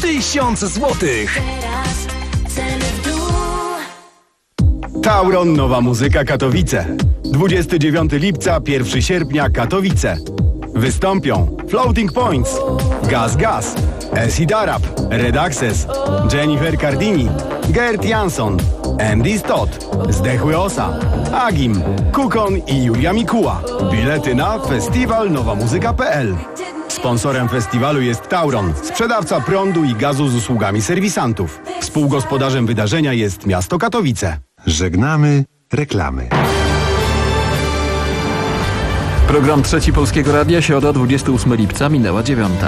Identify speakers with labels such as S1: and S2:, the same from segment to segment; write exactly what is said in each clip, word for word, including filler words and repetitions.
S1: Tysiąc złotych.
S2: Tauron Nowa Muzyka Katowice. dwudziestego dziewiątego lipca, pierwszego sierpnia Katowice. Wystąpią Floating Points, Gaz Gaz, Acid Arab, Red Access, Jennifer Cardini, Gert Jansson, Andy Stott, Zdechły Osa, Agim, Kukon i Julia Mikuła. Bilety na festiwal nowa muzyka kropka p l. Sponsorem festiwalu jest Tauron, sprzedawca prądu i gazu z usługami serwisantów. Współgospodarzem wydarzenia jest miasto Katowice.
S3: Żegnamy reklamy.
S4: Program Trzeci Polskiego Radia, środa dwudziestego ósmego lipca, minęła dziewiąta.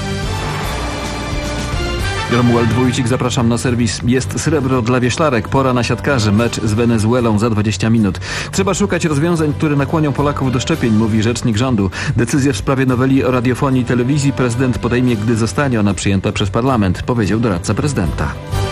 S4: Romuald Wójcik, zapraszam na serwis. Jest srebro dla wioślarek, pora na siatkarzy, mecz z Wenezuelą za dwadzieścia minut. Trzeba szukać rozwiązań, które nakłonią Polaków do szczepień, mówi rzecznik rządu. Decyzję w sprawie noweli o radiofonii i telewizji prezydent podejmie, gdy zostanie ona przyjęta przez parlament, powiedział doradca prezydenta.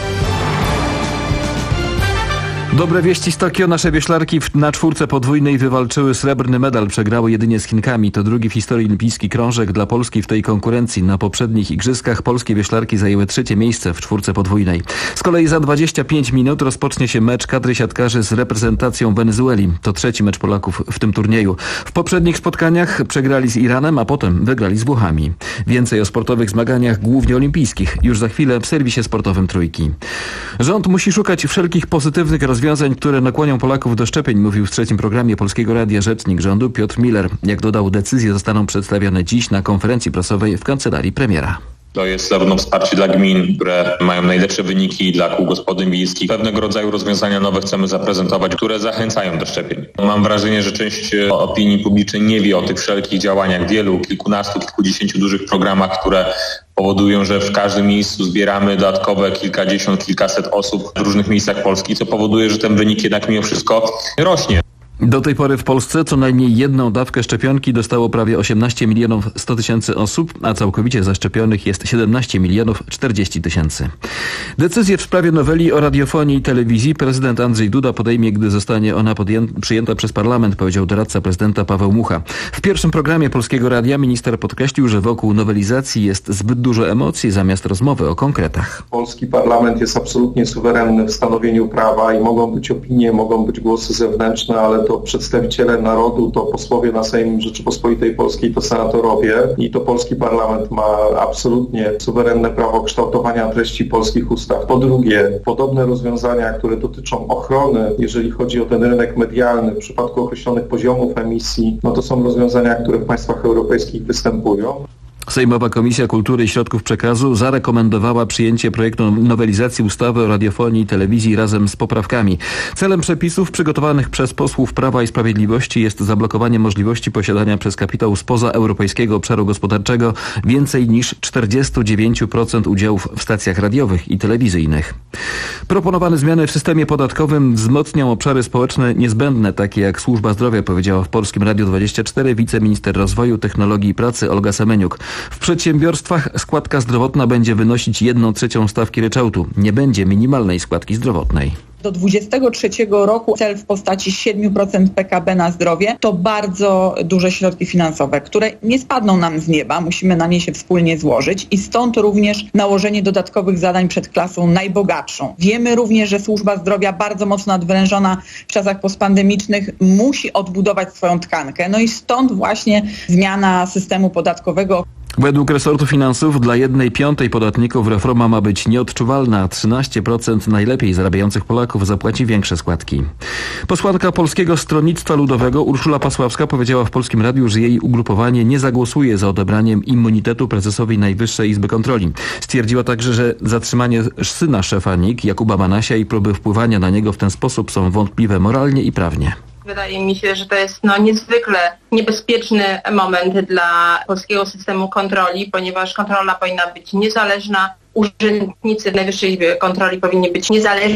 S4: Dobre wieści z Tokio. Nasze wioślarki na czwórce podwójnej wywalczyły srebrny medal. Przegrały jedynie z Chinkami. To drugi w historii olimpijski krążek dla Polski w tej konkurencji. Na poprzednich igrzyskach polskie wioślarki zajęły trzecie miejsce w czwórce podwójnej. Z kolei za dwadzieścia pięć minut rozpocznie się mecz kadry siatkarzy z reprezentacją Wenezueli. To trzeci mecz Polaków w tym turnieju. W poprzednich spotkaniach przegrali z Iranem, a potem wygrali z Włochami. Więcej o sportowych zmaganiach, głównie olimpijskich, już za chwilę w serwisie sportowym Trójki. Rząd musi szukać wszelkich pozytywnych rozwiązań, które nakłonią Polaków do szczepień, mówił w trzecim programie Polskiego Radia rzecznik rządu Piotr Miller. Jak dodał, decyzje zostaną przedstawione dziś na konferencji prasowej w kancelarii premiera.
S5: To jest zarówno wsparcie dla gmin, które mają najlepsze wyniki, dla kół gospodyń wiejskich. Pewnego rodzaju rozwiązania nowe chcemy zaprezentować, które zachęcają do szczepień. Mam wrażenie, że część opinii publicznej nie wie o tych wszelkich działaniach, wielu, kilkunastu, kilkudziesięciu dużych programach, które powodują, że w każdym miejscu zbieramy dodatkowe kilkadziesiąt, kilkaset osób w różnych miejscach Polski, co powoduje, że ten wynik jednak mimo wszystko rośnie.
S4: Do tej pory w Polsce co najmniej jedną dawkę szczepionki dostało prawie osiemnaście milionów sto tysięcy osób, a całkowicie zaszczepionych jest siedemnaście milionów czterdzieści tysięcy. Decyzję w sprawie noweli o radiofonii i telewizji prezydent Andrzej Duda podejmie, gdy zostanie ona podję- przyjęta przez parlament, powiedział doradca prezydenta Paweł Mucha. W pierwszym programie Polskiego Radia minister podkreślił, że wokół nowelizacji jest zbyt dużo emocji zamiast rozmowy o konkretach.
S6: Polski parlament jest absolutnie suwerenny w stanowieniu prawa i mogą być opinie, mogą być głosy zewnętrzne, ale to przedstawiciele narodu, to posłowie na Sejm Rzeczypospolitej Polskiej, to senatorowie i to polski parlament ma absolutnie suwerenne prawo kształtowania treści polskich ustaw. Po drugie, podobne rozwiązania, które dotyczą ochrony, jeżeli chodzi o ten rynek medialny w przypadku określonych poziomów emisji, no to są rozwiązania, które w państwach europejskich występują.
S4: Sejmowa Komisja Kultury i Środków Przekazu zarekomendowała przyjęcie projektu nowelizacji ustawy o radiofonii i telewizji razem z poprawkami. Celem przepisów przygotowanych przez posłów Prawa i Sprawiedliwości jest zablokowanie możliwości posiadania przez kapitał spoza Europejskiego Obszaru Gospodarczego więcej niż czterdzieści dziewięć procent udziałów w stacjach radiowych i telewizyjnych. Proponowane zmiany w systemie podatkowym wzmocnią obszary społeczne niezbędne, takie jak służba zdrowia, powiedziała w Polskim Radiu dwadzieścia cztery wiceminister rozwoju, technologii i pracy Olga Semeniuk. W przedsiębiorstwach składka zdrowotna będzie wynosić jedną trzecią stawki ryczałtu. Nie będzie minimalnej składki zdrowotnej.
S7: Do dwudziestego trzeciego roku cel w postaci siedem procent P K B na zdrowie to bardzo duże środki finansowe, które nie spadną nam z nieba, musimy na nie się wspólnie złożyć i stąd również nałożenie dodatkowych zadań przed klasą najbogatszą. Wiemy również, że służba zdrowia bardzo mocno nadwyrężona w czasach postpandemicznych musi odbudować swoją tkankę, no i stąd właśnie zmiana systemu podatkowego.
S4: Według resortu finansów dla jednej piątej podatników reforma ma być nieodczuwalna, a trzynaście procent najlepiej zarabiających Polaków zapłaci większe składki. Posłanka Polskiego Stronnictwa Ludowego Urszula Pasławska powiedziała w Polskim Radiu, że jej ugrupowanie nie zagłosuje za odebraniem immunitetu prezesowi Najwyższej Izby Kontroli. Stwierdziła także, że zatrzymanie syna szefa N I K, Jakuba Banasia, i próby wpływania na niego w ten sposób są wątpliwe moralnie i prawnie.
S8: Wydaje mi się, że to jest no, niezwykle niebezpieczny moment dla polskiego systemu kontroli, ponieważ kontrola powinna być niezależna, urzędnicy Najwyższej Izby Kontroli powinni być niezależni.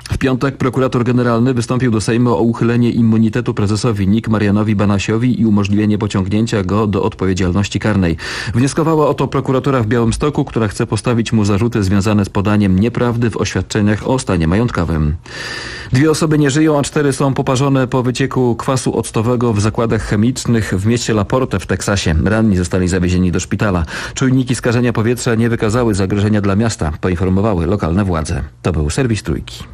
S4: W piątek prokurator generalny wystąpił do Sejmu o uchylenie immunitetu prezesowi N I K Marianowi Banasiowi i umożliwienie pociągnięcia go do odpowiedzialności karnej. Wnioskowała o to prokuratura w Białymstoku, która chce postawić mu zarzuty związane z podaniem nieprawdy w oświadczeniach o stanie majątkowym. Dwie osoby nie żyją, a cztery są poparzone po wycieku kwasu octowego w zakładach chemicznych w mieście La Porte w Teksasie. Ranni zostali zawiezieni do szpitala. Czujniki skażenia powietrza nie wykazały zagrożenia dla miasta, poinformowały lokalne władze. To był serwis Trójki.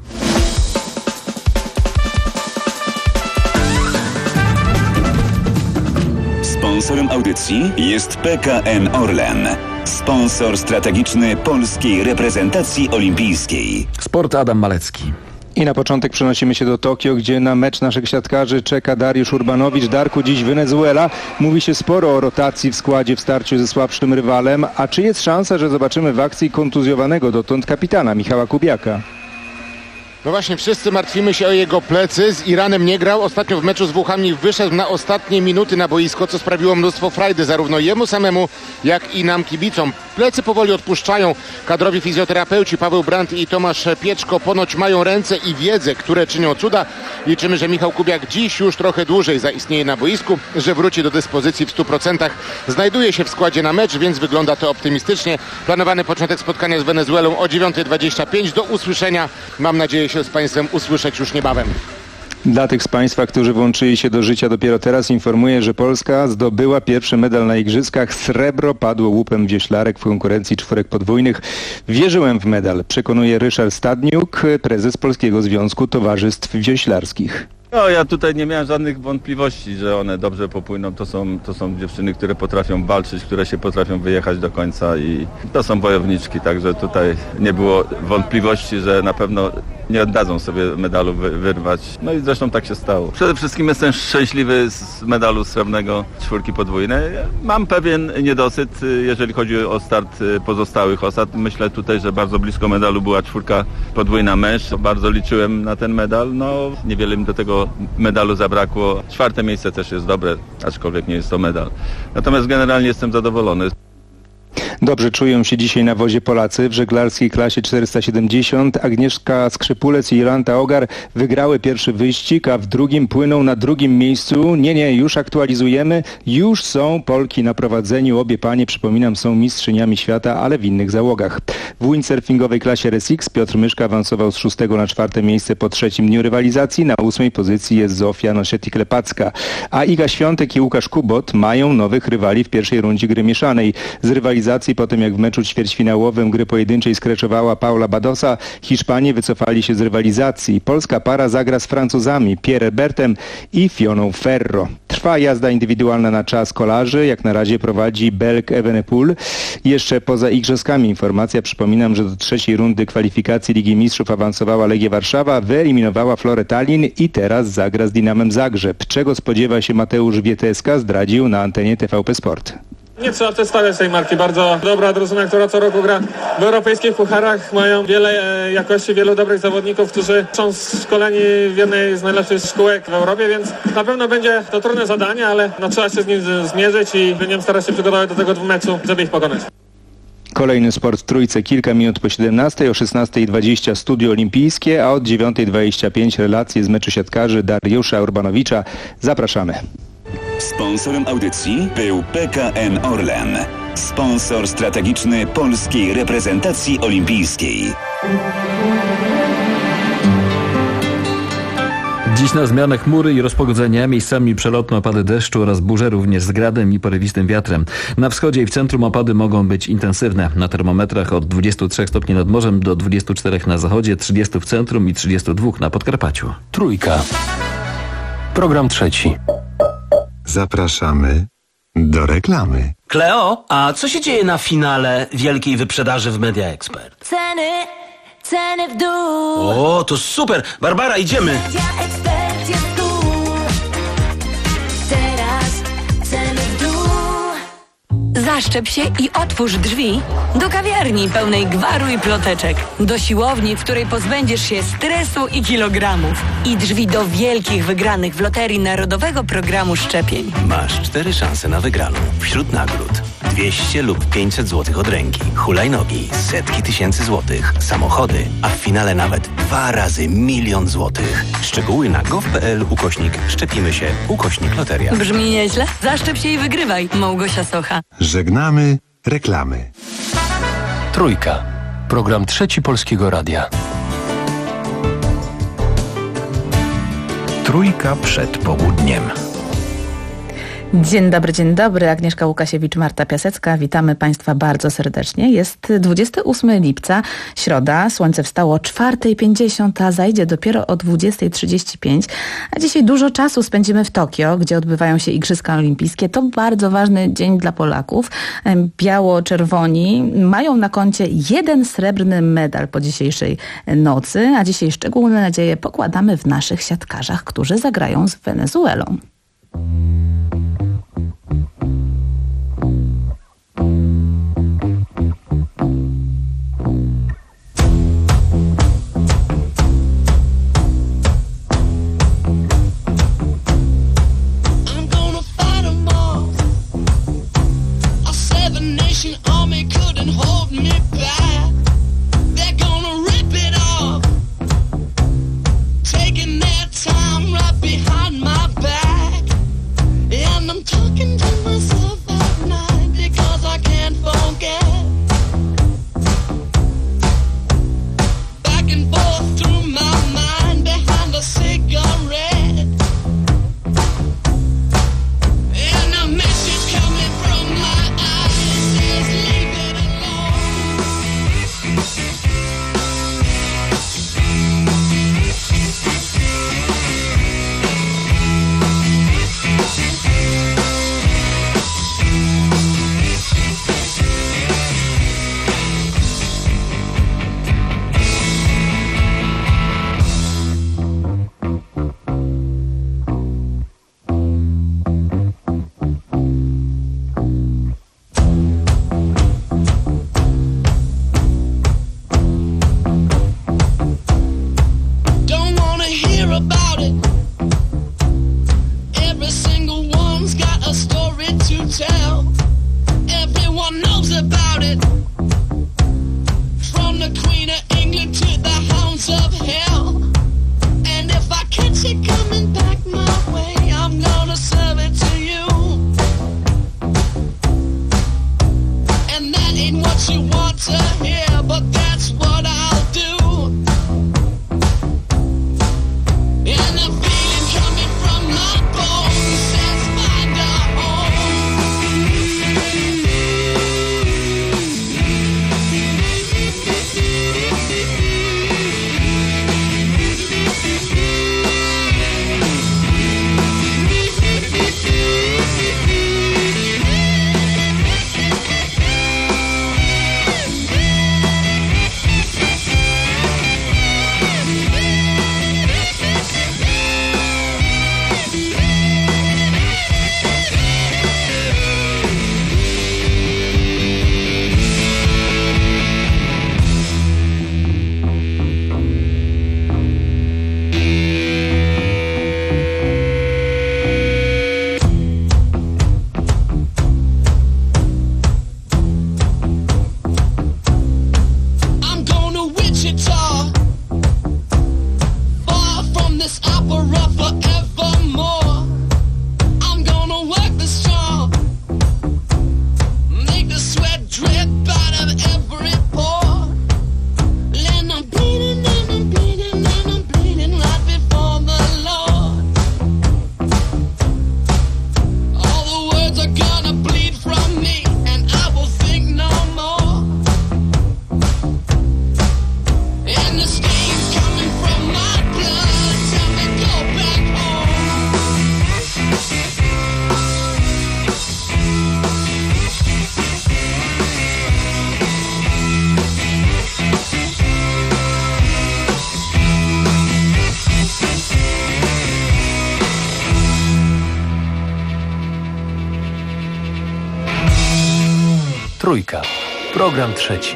S1: Sponsorem audycji jest P K N Orlen, sponsor strategiczny polskiej reprezentacji olimpijskiej.
S4: Sport Adam Malecki.
S9: I na początek przenosimy się do Tokio, gdzie na mecz naszych siatkarzy czeka Dariusz Urbanowicz. Darku, dziś Wenezuela. Mówi się sporo o rotacji w składzie w starciu ze słabszym rywalem. A czy jest szansa, że zobaczymy w akcji kontuzjowanego dotąd kapitana Michała Kubiaka?
S10: No właśnie, wszyscy martwimy się o jego plecy. Z Iranem nie grał. Ostatnio w meczu z Włochami wyszedł na ostatnie minuty na boisko, co sprawiło mnóstwo frajdy zarówno jemu samemu, jak i nam kibicom. Plecy powoli odpuszczają. Kadrowi fizjoterapeuci Paweł Brandt i Tomasz Pieczko ponoć mają ręce i wiedzę, które czynią cuda. Liczymy, że Michał Kubiak dziś już trochę dłużej zaistnieje na boisku, że wróci do dyspozycji w stu procentach. Znajduje się w składzie na mecz, więc wygląda to optymistycznie. Planowany początek spotkania z Wenezuelą o dziewiąta dwadzieścia pięć. Do usłyszenia. Mam nadzieję się z Państwem usłyszeć już niebawem.
S9: Dla tych z Państwa, którzy włączyli się do życia dopiero teraz, informuję, że Polska zdobyła pierwszy medal na igrzyskach. Srebro padło łupem wioślarek w konkurencji czwórek podwójnych. Wierzyłem w medal, przekonuje Ryszard Stadniuk, prezes Polskiego Związku Towarzystw Wioślarskich.
S11: No, ja tutaj nie miałem żadnych wątpliwości, że one dobrze popłyną. To są, to są dziewczyny, które potrafią walczyć, które się potrafią wyjechać do końca i to są wojowniczki, także tutaj nie było wątpliwości, że na pewno nie oddadzą sobie medalu wy, wyrwać. No i zresztą tak się stało. Przede wszystkim jestem szczęśliwy z medalu srebrnego czwórki podwójnej. Mam pewien niedosyt, jeżeli chodzi o start pozostałych osad. Myślę tutaj, że bardzo blisko medalu była czwórka podwójna mężczyzn. Bardzo liczyłem na ten medal. No, niewiele mi do tego medalu zabrakło. Czwarte miejsce też jest dobre, aczkolwiek nie jest to medal. Natomiast generalnie jestem zadowolony.
S9: Dobrze czują się dzisiaj na wozie Polacy w żeglarskiej klasie czterysta siedemdziesiąt. Agnieszka Skrzypulec i Jolanta Ogar wygrały pierwszy wyścig, a w drugim płyną na drugim miejscu. Nie, nie, już aktualizujemy. Już są Polki na prowadzeniu. Obie panie, przypominam, są mistrzyniami świata, ale w innych załogach. W windsurfingowej klasie R S X Piotr Myszka awansował z szóstego na czwarte miejsce po trzecim dniu rywalizacji. Na ósmej pozycji jest Zofia Noszetik-Lepacka. A Iga Świątek i Łukasz Kubot mają nowych rywali w pierwszej rundzie gry mieszanej. Z rywalizacji po tym, jak w meczu ćwierćfinałowym gry pojedynczej skreczowała Paula Badosa, Hiszpanie wycofali się z rywalizacji. Polska para zagra z Francuzami Pierre Bertem i Fioną Ferro. Trwa jazda indywidualna na czas kolarzy. Jak na razie prowadzi Belg Evenepoel. Jeszcze poza igrzyskami informacja. Przypominam, że do trzeciej rundy kwalifikacji Ligi Mistrzów awansowała Legia Warszawa, wyeliminowała Florę Tallin i teraz zagra z Dinamem Zagrzeb. Czego spodziewa się Mateusz Wieteska, zdradził na antenie T V P Sport.
S12: Nie trzeba też stawiać tej marki. Bardzo dobra drużyna, która co roku gra w europejskich pucharach. Mają wiele e, jakości, wielu dobrych zawodników, którzy są szkoleni w jednej z najlepszych szkółek w Europie, więc na pewno będzie to trudne zadanie, ale no, trzeba się z nim zmierzyć i będziemy starać się przygotować do tego meczu, żeby ich pokonać.
S9: Kolejny sport w Trójce kilka minut po siedemnastej, o szesnasta dwadzieścia Studio Olimpijskie, a od dziewiąta dwadzieścia pięć relacje z meczu siatkarzy Dariusza Urbanowicza. Zapraszamy.
S1: Sponsorem audycji był P K N Orlen, sponsor strategiczny polskiej reprezentacji olimpijskiej.
S4: Dziś na zmianę chmury i rozpogodzenia, miejscami przelotne opady deszczu oraz burze, również z gradem i porywistym wiatrem. Na wschodzie i w centrum opady mogą być intensywne. Na termometrach od dwudziestu trzech stopni nad morzem do dwudziestu czterech na zachodzie, trzydziestu w centrum i trzydziestu dwóch na Podkarpaciu.
S3: Trójka. Program trzeci. Zapraszamy do reklamy.
S13: Kleo, a co się dzieje na finale wielkiej wyprzedaży w Media Expert?
S14: Ceny, ceny w dół.
S13: O, to super! Barbara, idziemy!
S14: Media Expert jest tu. Teraz ceny w dół.
S15: Zaszczep się i otwórz drzwi do kawiarni pełnej gwaru i ploteczek. Do siłowni, w której pozbędziesz się stresu i kilogramów. I drzwi do wielkich wygranych w Loterii Narodowego Programu Szczepień.
S16: Masz cztery szanse na wygraną. Wśród nagród
S13: dwieście lub pięćset złotych od ręki. Hulajnogi, setki tysięcy złotych. Samochody, a w finale nawet dwa razy milion złotych. Szczegóły na gov.pl ukośnik szczepimy się ukośnik loteria.
S15: Brzmi nieźle? Zaszczep się i wygrywaj. Małgosia Socha.
S3: Żegnamy reklamy.
S16: Trójka. Program Trzeci Polskiego Radia.
S17: Trójka przed południem.
S18: Dzień dobry, dzień dobry. Agnieszka Łukasiewicz, Marta Piasecka. Witamy Państwa bardzo serdecznie. Jest dwudziestego ósmego lipca, środa. Słońce wstało o czwarta pięćdziesiąt, a zajdzie dopiero o dwudziesta trzydzieści pięć. A dzisiaj dużo czasu spędzimy w Tokio, gdzie odbywają się Igrzyska Olimpijskie. To bardzo ważny dzień dla Polaków. Biało-czerwoni mają na koncie jeden srebrny medal po dzisiejszej nocy, a dzisiaj szczególne nadzieje pokładamy w naszych siatkarzach, którzy zagrają z Wenezuelą.
S16: Trójka. Program trzeci.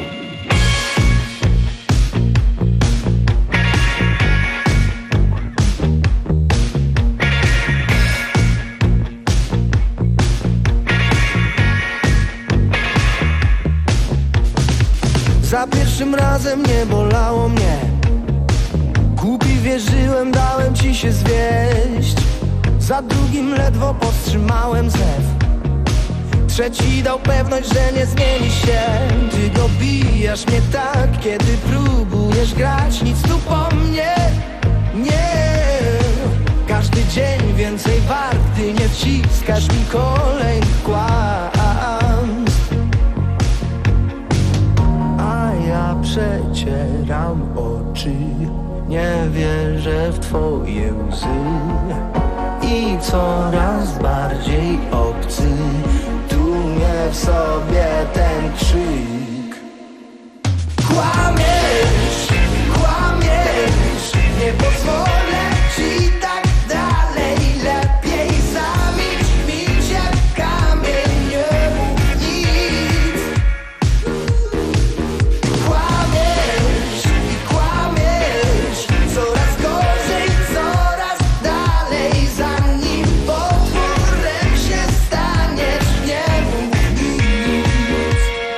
S19: Za pierwszym razem nie bolało mnie. Głupi wierzyłem, dałem ci się zwieść. Za drugim ledwo powstrzymałem zew. Trzeci dał pewność, że nie zmieni się. Ty dobijasz mnie tak, kiedy próbujesz grać. Nic tu po mnie, nie. Każdy dzień więcej wart, gdy nie wciskasz mi kolejnych kłamstw. A ja przecieram oczy, nie wierzę w twoje łzy. I coraz bardziej obcy tłumie w sobie ten krzyk. Kłamiesz, kłamiesz, nie pozwolę ci tak dalej. Lepiej zamilcz, milcz jak kamień, nie mów nic. Kłamiesz i kłamiesz, coraz gorzej, coraz dalej. Zanim potworem się staniesz, nie mów nic.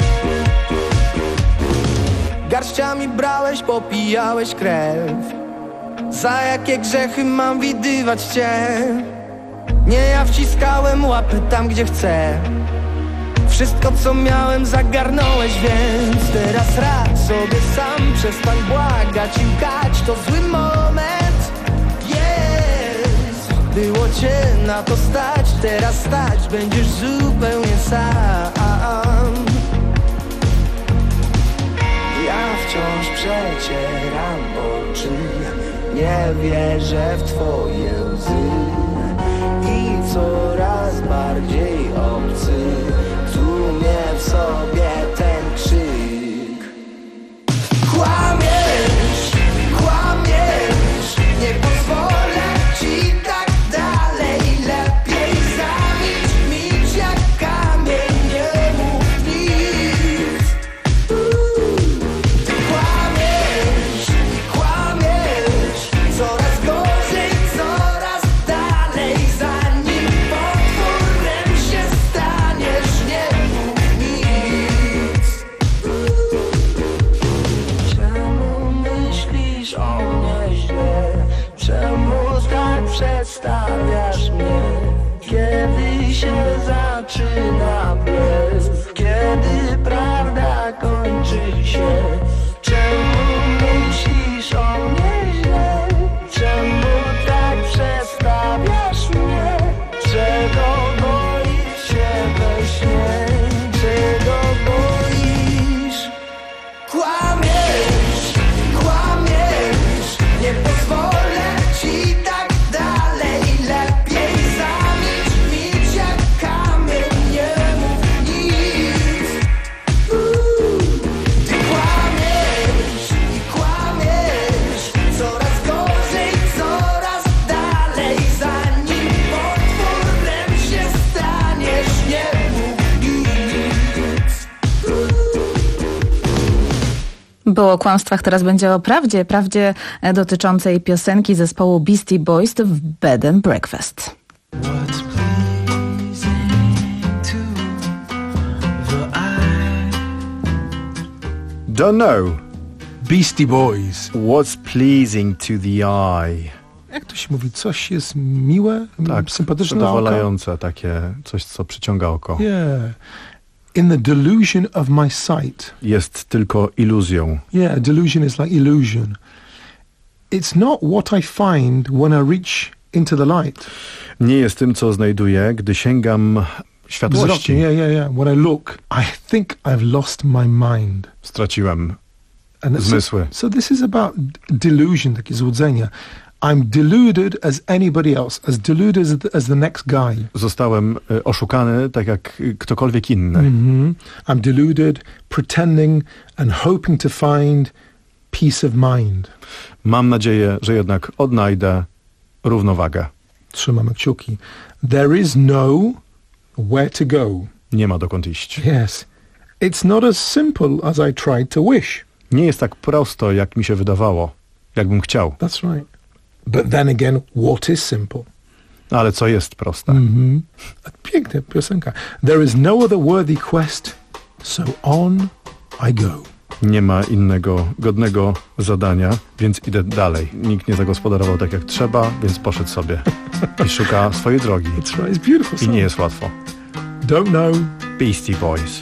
S19: Garściami brałeś, popijałeś krew. Za jakie grzechy mam widywać cię? Nie ja wciskałem łapy tam, gdzie chcę. Wszystko co miałem zagarnąłeś, więc teraz radź sobie sam. Przestań błagać i łkać, to zły moment. Jest, było cię na to stać. Teraz stać będziesz zupełnie sam. Ja wciąż przecieram oczy, nie wierzę w twoje łzy. I coraz bardziej obcy tłumie w sobie ten krzyk. Kłamiesz, kłamiesz, nie pozwolę ci tak dalej. Lepiej zamilcz, milcz jak kamień, nie mów nic. Ty kłamiesz i kłamiesz, coraz gorzej, coraz dalej. Zanim potworem się staniesz, nie mów nic. Czemu myślisz o mnie źle? Czemu tak przedstawiasz mnie? Kiedy się zaczyna blef? Kiedy prawda kończy się? Czemu myślisz o mnie źle? Czemu tak przedstawiasz mnie? Czego boisz się we śnie? Czego boisz? Kłamiesz, kłamiesz, nie pozwolę ci tak dalej. Lepiej zamilcz, milcz jak kamień, nie mów nic. Ty kłamiesz i kłamiesz, coraz gorzej, coraz dalej. Zanim potworem się staniesz, nie mów nic.
S18: Było o kłamstwach, teraz będzie o prawdzie. Prawdzie e, dotyczącej piosenki zespołu Beastie Boys w Bed and Breakfast.
S2: Don't know.
S20: Beastie Boys.
S2: What's pleasing to the eye?
S20: Jak to się mówi? Coś jest miłe,
S2: Tak,
S20: sympatyczne na oko?
S2: zadowalające, takie coś, co przyciąga oko.
S20: Yeah. In the delusion of my sight.
S2: Jest tylko iluzją.
S20: Yeah, delusion is like illusion. It's not what I find when I reach into the light.
S2: Nie jest tym, co znajduję, gdy sięgam światłości.
S20: Wzrokiem, yeah, yeah, yeah. When I look, I think I've lost my mind.
S2: Straciłem
S20: And
S2: zmysły.
S20: So, so this is about delusion, takie złudzenia. I'm deluded as anybody else, as deluded as the, as the next guy.
S2: Zostałem y, oszukany tak jak y, ktokolwiek inny.
S20: Mm-hmm. I'm deluded, pretending and hoping to find peace of mind.
S2: Mam nadzieję, że jednak odnajdę równowagę.
S20: Trzymamy kciuki. There is no where to go.
S2: Nie ma dokąd iść.
S20: Yes. It's not as simple as I tried to wish.
S2: Nie jest tak prosto, jak mi się wydawało, jakbym chciał.
S20: That's right. But then again, what is simple?
S2: Ale co jest proste?
S20: Mm-hmm. Piękna piosenka. There is no other worthy quest, so on I go.
S21: Nie ma innego godnego zadania, więc idę dalej. Nikt nie zagospodarował tak jak trzeba, więc poszedł sobie i szuka swojej drogi.
S20: That's right, it's beautiful
S21: I nie jest łatwo.
S20: Don't know.
S21: Beastie Boys.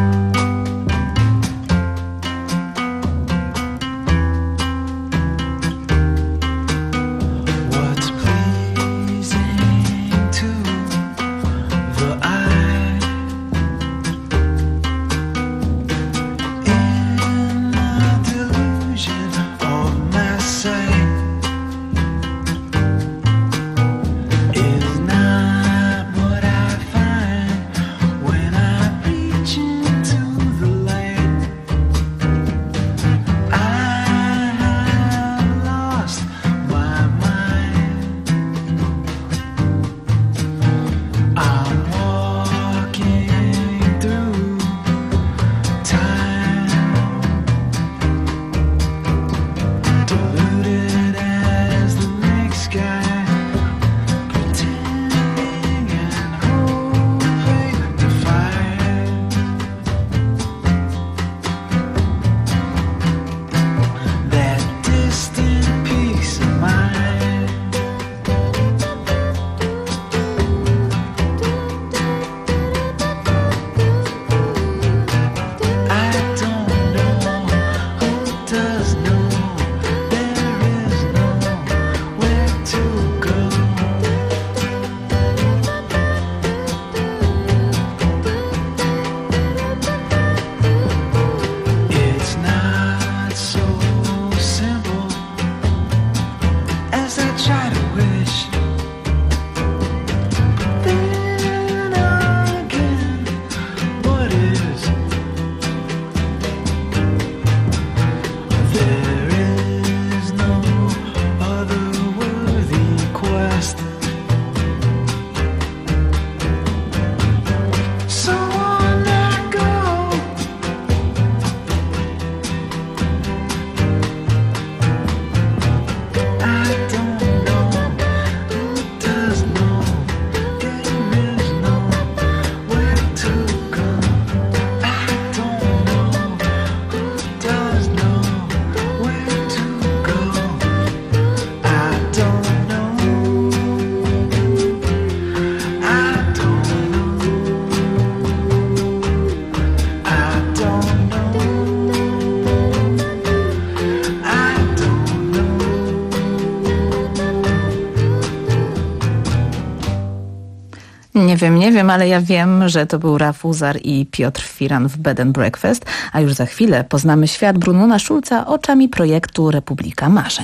S18: Nie wiem, nie wiem, ale ja wiem, że to był Raf Uzar i Piotr Firan w Bed and Breakfast, a już za chwilę poznamy świat Brunona Schulza oczami projektu Republika Marzeń.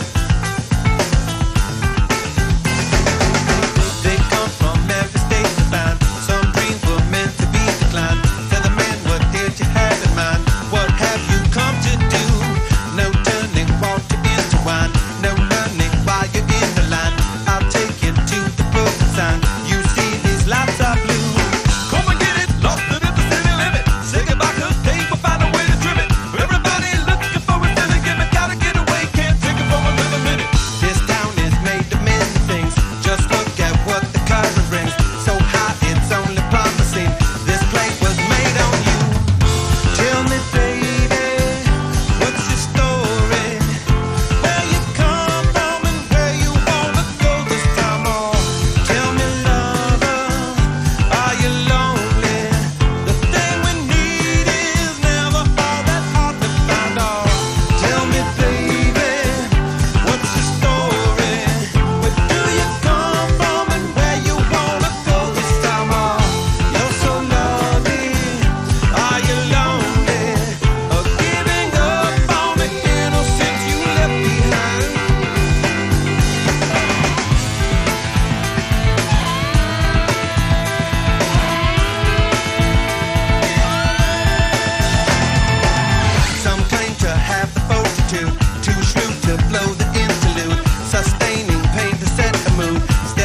S22: They come from every state.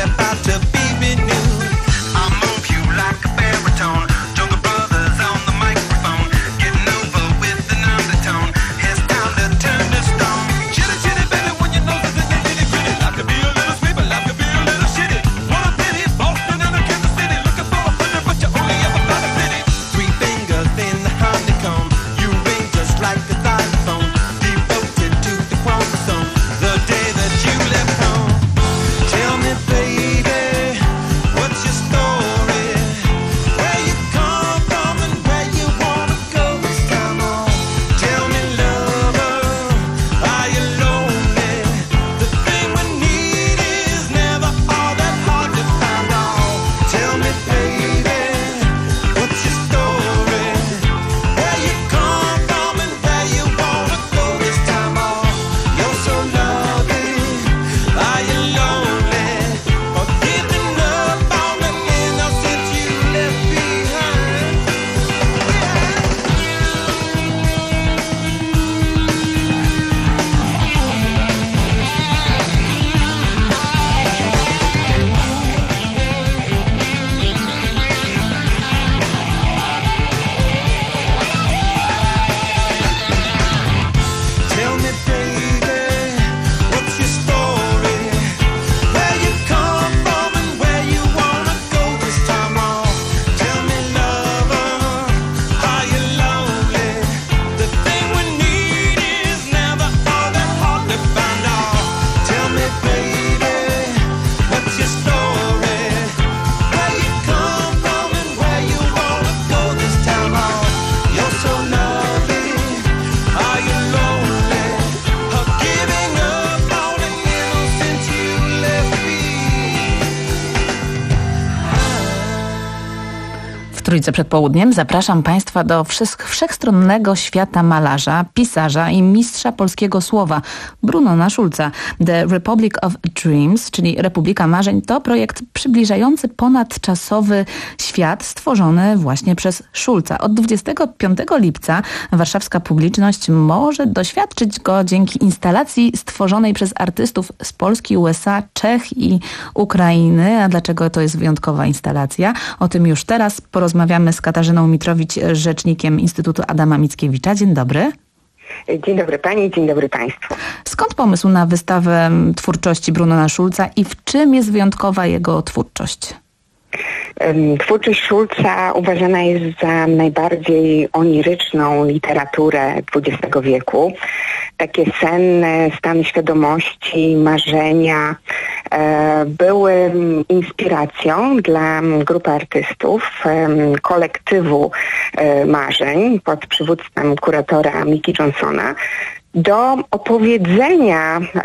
S5: about to be renewed. I'll move you like a baritone. Joker Brothers on the microphone, getting over with an undertone. It's time to turn the stone. Chitty chitty baby, when you know it's in the nitty gritty. I could be a little sweet, but I could be a little shitty. What a pity, Boston and a Kansas City, looking for a hundred, but you only ever found a penny. Three fingers in the honeycomb, you ring just like the xylophone. Devoted to the chromosome, the day that you left home. Tell me, baby, what's your story? Where you come from and where you wanna go this time on. Tell me, lover, are you lonely? The thing we need is never all that hard to find out. Tell me, baby, what's your story? Where you come from and where you wanna go this time on. You're so lovely, are you lonely? Or giving up on the innocence you left behind? Tell me, baby, what's your story? Where you come from and where you wanna go this time on. Tell me, lover, are you lonely? The thing we need is never all that hard to find out. Tell me, baby, what's your story? Where you come from and where you wanna go this time on. You're so lovely, are you lonely? Or giving up on the innocence you left
S18: W Trójce przed południem zapraszam Państwa do wszech- wszechstronnego świata malarza, pisarza i mistrza polskiego słowa Brunona Schulza. The Republic of Dreams, czyli Republika Marzeń, to projekt przybliżający ponadczasowy świat stworzony właśnie przez Schulza. Od dwudziestego piątego lipca warszawska publiczność może doświadczyć go dzięki instalacji stworzonej przez artystów z Polski, U S A, Czech i Ukrainy. A dlaczego to jest wyjątkowa instalacja? O tym już teraz porozmawiamy z Katarzyną Mitrowicz, rzecznikiem Instytutu Adama Mickiewicza. Dzień dobry.
S22: Dzień dobry Pani, dzień dobry Państwu.
S18: Skąd pomysł na wystawę twórczości Brunona Schulza i w czym jest wyjątkowa jego twórczość?
S22: Em, Twórczość Schulza uważana jest za najbardziej oniryczną literaturę dwudziestego wieku. Takie senne stany świadomości, marzenia e, były mm, inspiracją dla mm, grupy artystów, em, kolektywu e, marzeń pod przywództwem kuratora Mickey Johnsona do opowiedzenia em,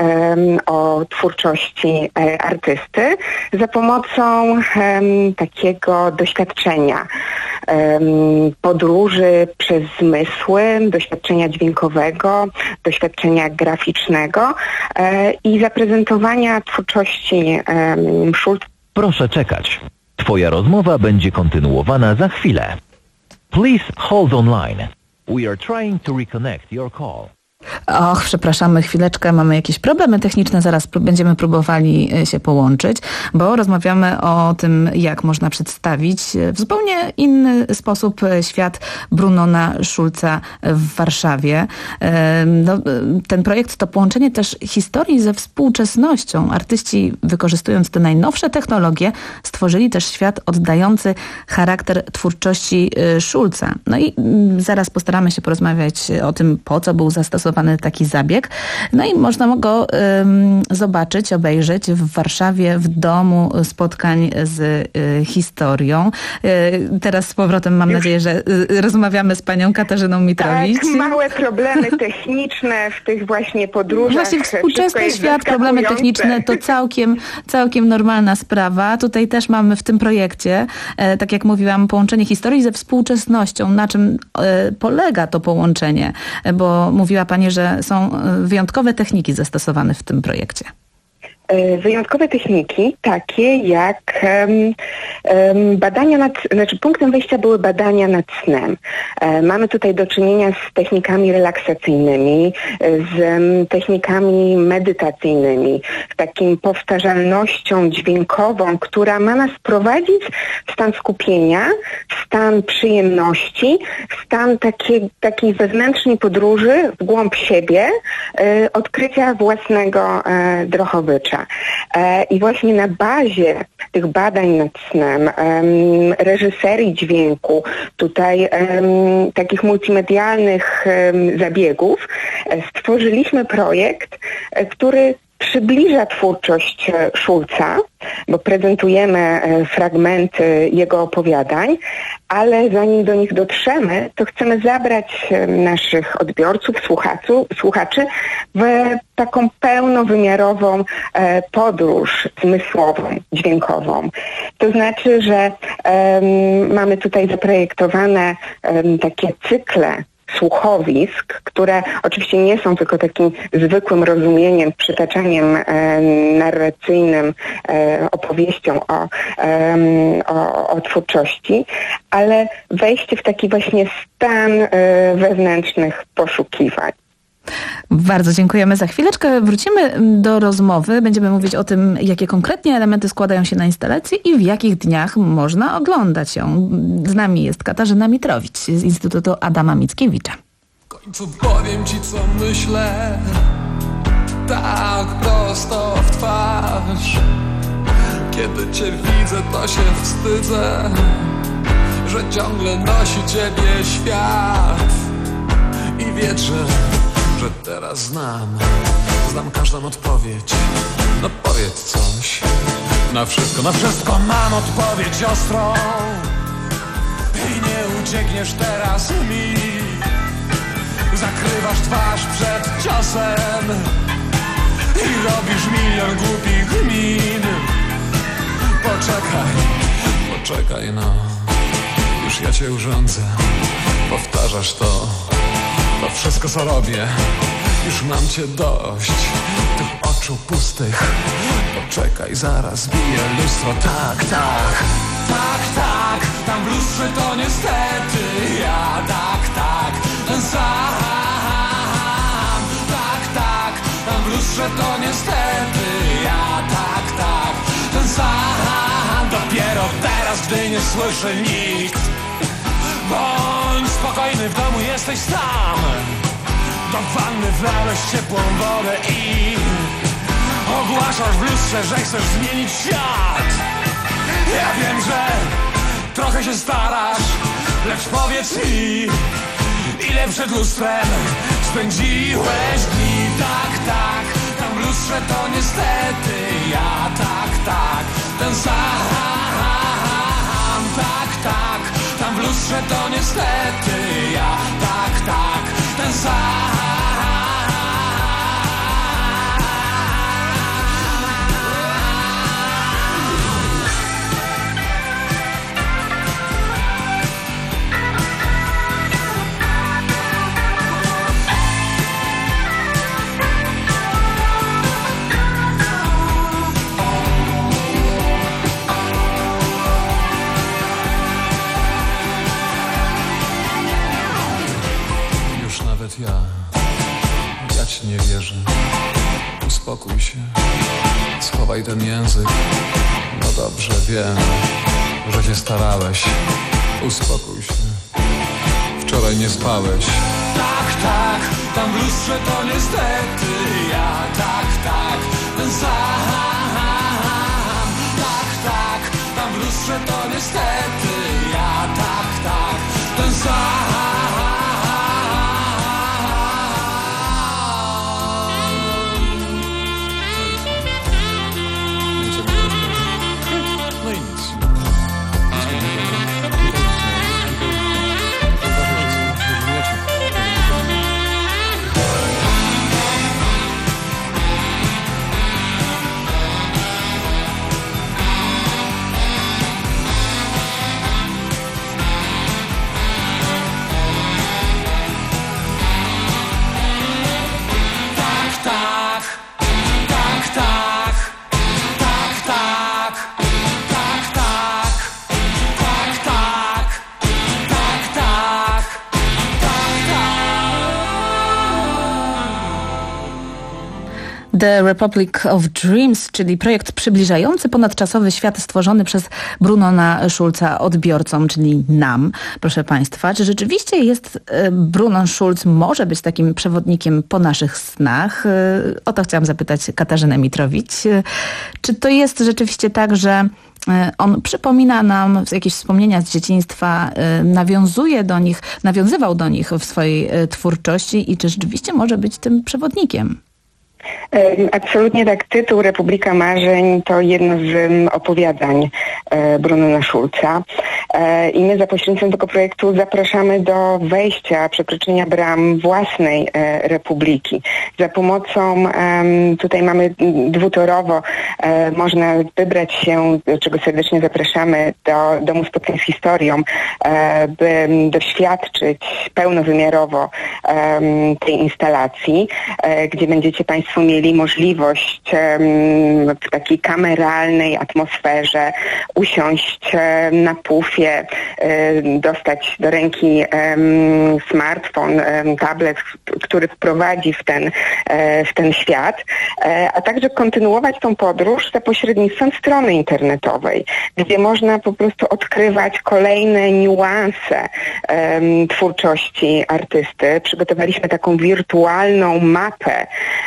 S22: o twórczości e, artysty za pomocą em, takiego doświadczenia em, podróży przez zmysły, doświadczenia dźwiękowego, doświadczenia graficznego e, i zaprezentowania twórczości em, Schulza.
S23: Proszę czekać. Twoja rozmowa będzie kontynuowana za chwilę. Please hold online. We are trying to reconnect your call.
S18: Och, przepraszamy, chwileczkę, mamy jakieś problemy techniczne, zaraz pró- będziemy próbowali się połączyć, bo rozmawiamy o tym, jak można przedstawić w zupełnie inny sposób świat Brunona Schulza w Warszawie. No, ten projekt to połączenie też historii ze współczesnością. Artyści, wykorzystując te najnowsze technologie, stworzyli też świat oddający charakter twórczości Schulza. No i zaraz postaramy się porozmawiać o tym, po co był zastosowany taki zabieg. No i można go um, zobaczyć, obejrzeć w Warszawie, w Domu Spotkań z y, Historią. Y, teraz z powrotem mam nadzieję, że y, rozmawiamy z panią Katarzyną Mitrowicz.
S22: Tak, małe problemy techniczne w tych właśnie podróżach.
S18: Właśnie współczesny świat, problemy techniczne to całkiem, całkiem normalna sprawa. Tutaj też mamy w tym projekcie, e, tak jak mówiłam, połączenie historii ze współczesnością. Na czym e, polega to połączenie? Bo mówiła pani, że są wyjątkowe techniki zastosowane w tym projekcie.
S22: e, wyjątkowe techniki, takie jak em, em, badania nad, znaczy punktem wyjścia były badania nad snem. E, mamy tutaj do czynienia z technikami relaksacyjnymi, z em, technikami medytacyjnymi, z takim powtarzalnością dźwiękową, która ma nas prowadzić w stan skupienia, w stan przyjemności, w stan takiej, takiej wewnętrznej podróży w głąb siebie, e, odkrycia własnego e, drohowycza. E, I właśnie na bazie tych badań nad snem, em, reżyserii dźwięku, tutaj em, takich multimedialnych em, zabiegów, e, stworzyliśmy projekt, e, który przybliża twórczość e, Schulza, bo prezentujemy e, fragmenty jego opowiadań, ale zanim do nich dotrzemy, to chcemy zabrać e, naszych odbiorców, słuchaczy, słuchaczy w taką pełnowymiarową e, podróż zmysłową, dźwiękową. To znaczy, że em, mamy tutaj zaprojektowane em, takie cykle słuchowisk, które oczywiście nie są tylko takim zwykłym rozumieniem, przytaczaniem e, narracyjnym, e, opowieścią o, e, o, o twórczości, ale wejście w taki właśnie stan e, wewnętrznych poszukiwań.
S18: Bardzo dziękujemy. Za chwileczkę wrócimy do rozmowy. Będziemy mówić o tym, jakie konkretnie elementy składają się na instalacji i w jakich dniach można oglądać ją. Z nami jest Katarzyna Mitrowicz z Instytutu Adama Mickiewicza.
S6: W końcu powiem ci, co myślę, tak prosto w twarz. Kiedy cię widzę, to się wstydzę, że ciągle nosi ciebie świat. I wierzę, że teraz znam, znam każdą odpowiedź. No powiedz coś. Na wszystko, na wszystko mam odpowiedź ostrą. I nie uciekniesz teraz mi. Zakrywasz twarz przed ciosem i robisz milion głupich min. Poczekaj, poczekaj no. Już ja cię urządzę. Powtarzasz to. To wszystko co robię, już mam cię dość. Tych oczu pustych. Poczekaj, zaraz biję lustro. Tak, tak, tak, tak. Tam w lustrze to niestety ja. Tak, tak, ten sam. Tak, tak. Tam w lustrze to niestety ja. Tak, tak, ten sam. Dopiero teraz, gdy nie słyszy nikt. Bądź spokojny, w domu jesteś sam. Do wanny wlałeś ciepłą wodę i ogłaszasz w lustrze, że chcesz zmienić świat. Ja wiem, że trochę się starasz, lecz powiedz mi, ile przed lustrem spędziłeś dni. Tak, tak, tam w lustrze to niestety ja. Tak, tak, ten sam. Tak, tak, tam w lustrze to niestety ja. Tak, tak, ten sam. Ja, ja ci nie wierzę. Uspokój się, schowaj ten język. No dobrze, wiem, że się starałeś. Uspokój się, wczoraj nie spałeś. Tak, tak, tam w lustrze to niestety ja. Tak, tak, ten sam. Tak, tak, tam w lustrze to niestety ja. Tak, tak, ten sam.
S18: The Republic of Dreams, czyli projekt przybliżający ponadczasowy świat stworzony przez Brunona Schulza odbiorcom, czyli nam. Proszę Państwa, czy rzeczywiście jest Brunon Schulz, może być takim przewodnikiem po naszych snach? O to chciałam zapytać Katarzynę Mitrowicz. Czy to jest rzeczywiście tak, że on przypomina nam jakieś wspomnienia z dzieciństwa, nawiązuje do nich, nawiązywał do nich w swojej twórczości i czy rzeczywiście może być tym przewodnikiem?
S22: Absolutnie tak. Tytuł Republika Marzeń to jedno z opowiadań Brunona Schulza i my za pośrednictwem tego projektu zapraszamy do wejścia, przekroczenia bram własnej republiki. Za pomocą, tutaj mamy dwutorowo, można wybrać się, do czego serdecznie zapraszamy, do Domu Spotkań z Historią, by doświadczyć pełnowymiarowo tej instalacji, gdzie będziecie Państwo mieli możliwość w takiej kameralnej atmosferze usiąść na pufie, dostać do ręki smartfon, tablet, który wprowadzi w ten, w ten świat, a także kontynuować tą podróż za pośrednictwem strony internetowej, gdzie można po prostu odkrywać kolejne niuanse twórczości artysty. Przygotowaliśmy taką wirtualną mapę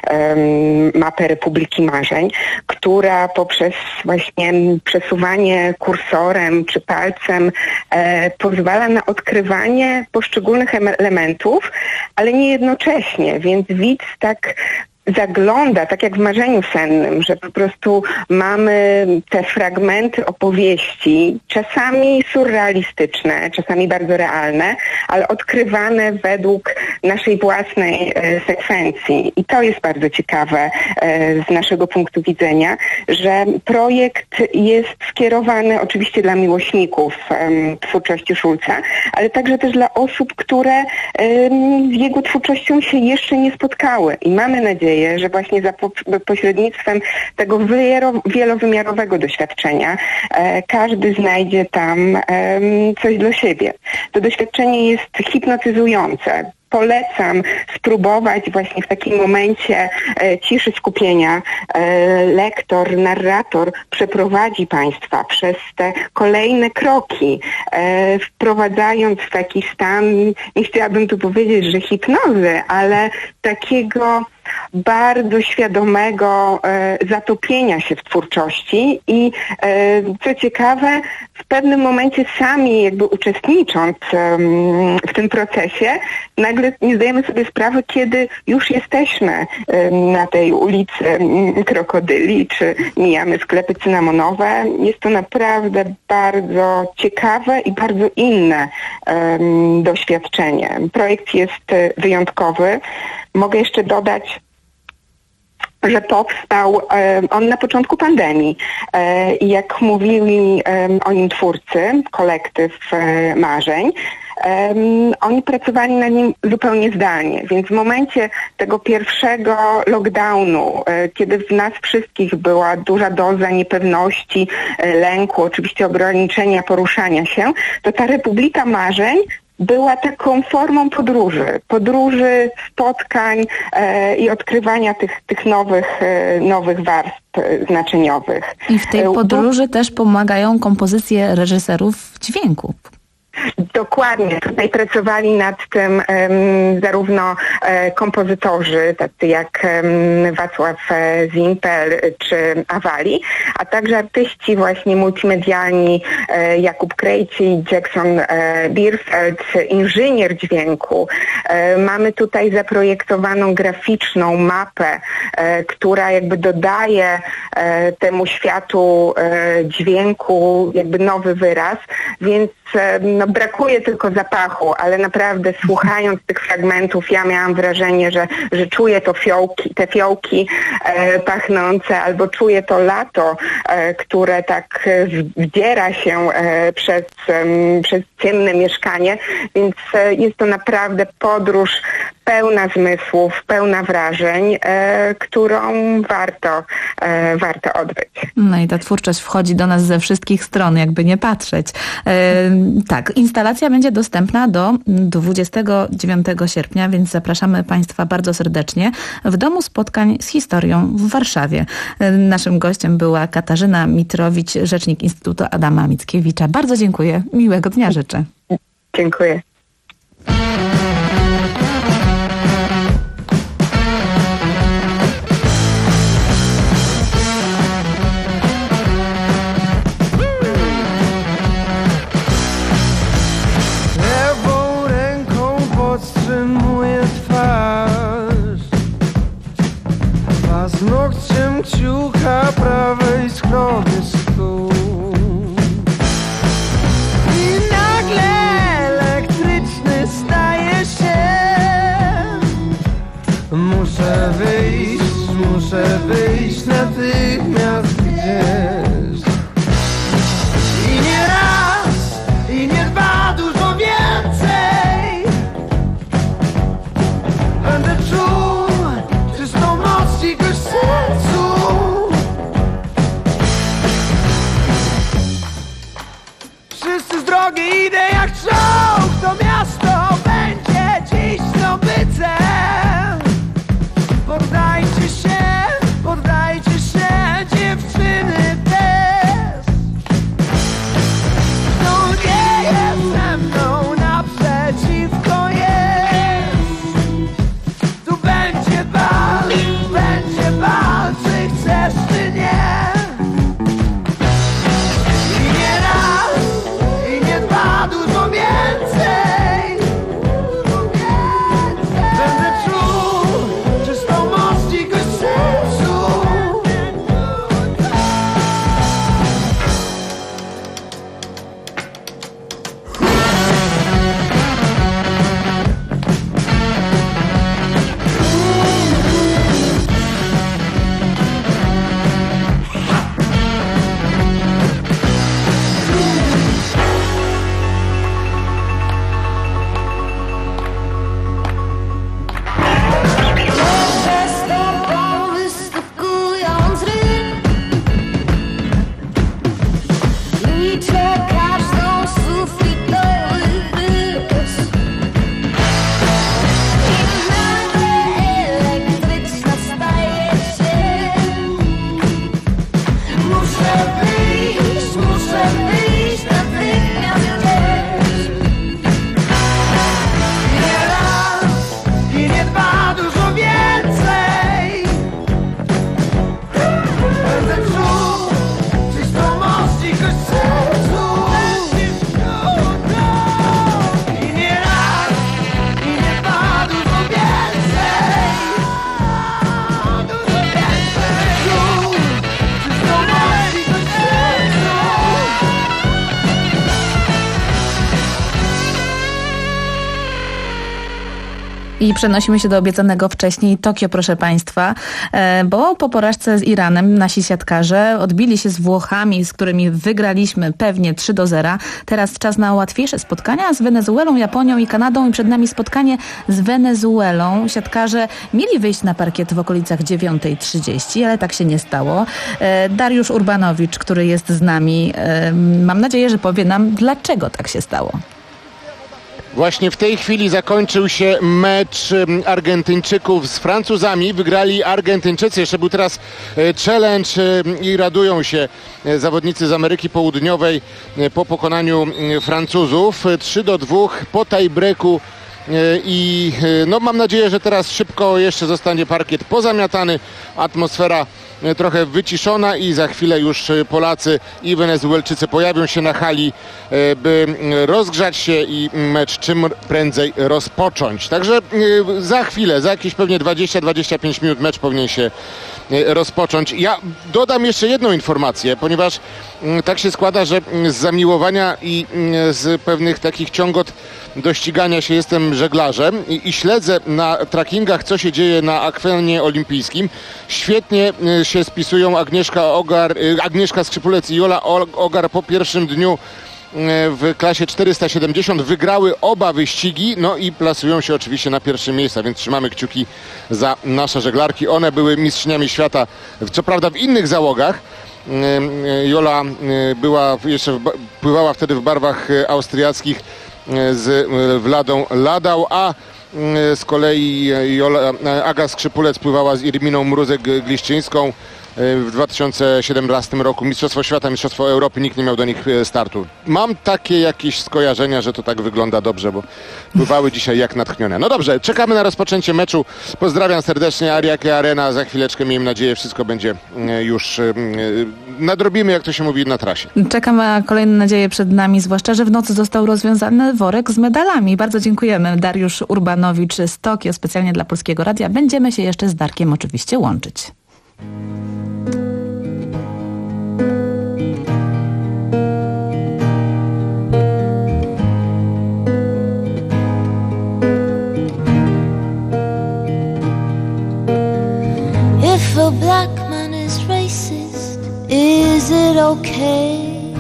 S22: mapę Republiki Marzeń, która poprzez właśnie przesuwanie kursorem czy palcem e, pozwala na odkrywanie poszczególnych elementów, ale nie jednocześnie, więc widz tak zagląda, tak jak w marzeniu sennym, że po prostu mamy te fragmenty opowieści, czasami surrealistyczne, czasami bardzo realne, ale odkrywane według naszej własnej e, sekwencji. I to jest bardzo ciekawe e, z naszego punktu widzenia, że projekt jest skierowany oczywiście dla miłośników e, twórczości Schulza, ale także też dla osób, które e, z jego twórczością się jeszcze nie spotkały. I mamy nadzieję, że właśnie za pośrednictwem tego wielowymiarowego doświadczenia e, każdy znajdzie tam e, coś dla siebie. To doświadczenie jest hipnotyzujące. Polecam spróbować właśnie w takim momencie e, ciszy skupienia. E, lektor, narrator przeprowadzi Państwa przez te kolejne kroki, e, wprowadzając w taki stan, nie chciałabym tu powiedzieć, że hipnozy, ale takiego bardzo świadomego e, zatopienia się w twórczości i e, co ciekawe, w pewnym momencie sami jakby uczestnicząc e, w tym procesie, nagle nie zdajemy sobie sprawy, kiedy już jesteśmy e, na tej ulicy e, Krokodyli, czy mijamy sklepy cynamonowe. Jest to naprawdę bardzo ciekawe i bardzo inne e, doświadczenie. Projekt jest e, wyjątkowy. Mogę jeszcze dodać, że powstał e, on na początku pandemii e, i jak mówili e, o nim twórcy, kolektyw e, marzeń, Um, oni pracowali nad nim zupełnie zdalnie, więc w momencie tego pierwszego lockdownu, e, kiedy w nas wszystkich była duża doza niepewności, e, lęku, oczywiście ograniczenia poruszania się, to ta Republika Marzeń była taką formą podróży, podróży, spotkań e, i odkrywania tych, tych nowych, e, nowych warstw e, znaczeniowych.
S18: I w tej podróży też pomagają kompozycje reżyserów dźwięku.
S22: Dokładnie. Tutaj pracowali nad tym um, zarówno e, kompozytorzy, tacy jak um, Wacław e, Zimpel czy Awali, a także artyści właśnie multimedialni e, Jakub Krejci, Jackson e, Bierfeld, inżynier dźwięku. E, mamy tutaj zaprojektowaną graficzną mapę, e, która jakby dodaje e, temu światu e, dźwięku jakby nowy wyraz, więc e, no, brakuje tylko zapachu, ale naprawdę słuchając tych fragmentów ja miałam wrażenie, że, że czuję to fiołki, te fiołki e, pachnące, albo czuję to lato, e, które tak wdziera się e, przez, e, przez ciemne mieszkanie, więc e, jest to naprawdę podróż pełna zmysłów, pełna wrażeń, e, którą warto, e, warto odbyć.
S18: No i ta twórczość wchodzi do nas ze wszystkich stron, jakby nie patrzeć. E, tak, instalacja będzie dostępna do dwudziestego dziewiątego sierpnia, więc zapraszamy Państwa bardzo serdecznie w Domu Spotkań z Historią w Warszawie. E, naszym gościem była Katarzyna Mitrowicz, rzecznik Instytutu Adama Mickiewicza. Bardzo dziękuję. Miłego dnia życzę.
S22: Dziękuję.
S19: Lewą ręką podtrzymuję twarz, paznokciem kciuka prawej skrobię stół. I nagle elektryczny staje się. Muszę wyjść, muszę wyjść natychmiast gdzieś. I nie raz, i nie dwa, dużo więcej. Będę czuł czystą moc ci w sercu. Wszyscy z drogi idę jak czołg. To miasto będzie dziś zdobycem. Poddajcie się, poddajcie się, dziewczyny też. Kto nie jest ze mną, naprzeciwko jest. Tu będzie bal, będzie bal, czy chcesz, czy nie. I nie raz, i nie dwa, dużo więcej. Będę czuł czystą moc ci w sercu.
S14: Lecę z tobą, wyskakując ryb. Liczę każdą sufitowy rys. I nagle elektryczna staje się. Muszę wyjść, muszę wyjść natychmiast gdzieś.
S19: Nie raz, i nie dwa, dużo więcej. Będę czuł czystą moc ci w sercu. I nie raz, i nie dwa, dużo więcej. Dużo więcej. Czuł czystą moc ci w sercu.
S18: I przenosimy się do obiecanego wcześniej Tokio, proszę Państwa, e, bo po porażce z Iranem nasi siatkarze odbili się z Włochami, z którymi wygraliśmy pewnie trzy do zera. Teraz czas na łatwiejsze spotkania z Wenezuelą, Japonią i Kanadą i przed nami spotkanie z Wenezuelą. Siatkarze mieli wyjść na parkiet w okolicach dziewiątej trzydzieści, ale tak się nie stało. E, Dariusz Urbanowicz, który jest z nami, e, mam nadzieję, że powie nam, dlaczego tak się stało.
S7: Właśnie w tej chwili zakończył się mecz em, Argentyńczyków z Francuzami. Wygrali Argentyńczycy. Jeszcze był teraz e, challenge e, i radują się e, zawodnicy z Ameryki Południowej e, po pokonaniu e, Francuzów. E, trzy do dwóch po tiebreaku. E, I e, no, mam nadzieję, że teraz szybko jeszcze zostanie parkiet pozamiatany. Atmosfera e, trochę wyciszona i za chwilę już e, Polacy i Wenezuelczycy pojawią się na hali, e, by e, rozgrzać się i mecz czym prędzej rozpocząć. Także e, za chwilę, za jakieś pewnie dwadzieścia do dwudziestu pięciu minut mecz powinien się e, rozpocząć. Ja dodam jeszcze jedną informację, ponieważ m, tak się składa, że m, z zamiłowania i m, z pewnych takich ciągot do ścigania się jestem żeglarzem i, i śledzę na trackingach, co się dzieje na akwenie olimpijskim. Świetnie y, się spisują Agnieszka Ogar, y, Agnieszka Skrzypulec i Jola Ogar po pierwszym dniu w klasie czterysta siedemdziesiąt. Wygrały oba wyścigi, no i plasują się oczywiście na pierwsze miejsca, więc trzymamy kciuki za nasze żeglarki. One były mistrzyniami świata, co prawda w innych załogach. Jola była jeszcze w, pływała wtedy w barwach austriackich z Wladą Ladał, a z kolei Jola, Aga Skrzypulec pływała z Irminą Mruzek-Gliszczyńską. W dwa tysiące siedemnastym roku Mistrzostwo Świata, Mistrzostwo Europy, nikt nie miał do nich startu. Mam takie jakieś skojarzenia, że to tak wygląda dobrze, bo pływały dzisiaj jak natchnione. No dobrze, czekamy na rozpoczęcie meczu. Pozdrawiam serdecznie, Ariake Arena. Za chwileczkę, miejmy nadzieję, wszystko będzie już nadrobimy, jak to się mówi, na trasie.
S18: Czekam, a kolejne nadzieje przed nami, zwłaszcza, że w nocy został rozwiązany worek z medalami. Bardzo dziękujemy. Dariusz Urbanowicz z Tokio, specjalnie dla Polskiego Radia. Będziemy się jeszcze z Darkiem oczywiście łączyć.
S14: If a black man is racist, is it okay?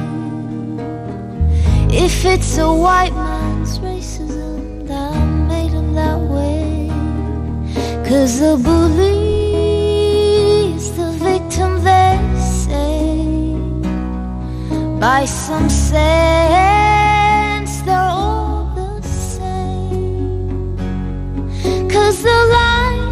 S14: If it's a white man's racism that made him that way, 'cause the bully is the victim, they say. By some sense they're all the same, 'cause the line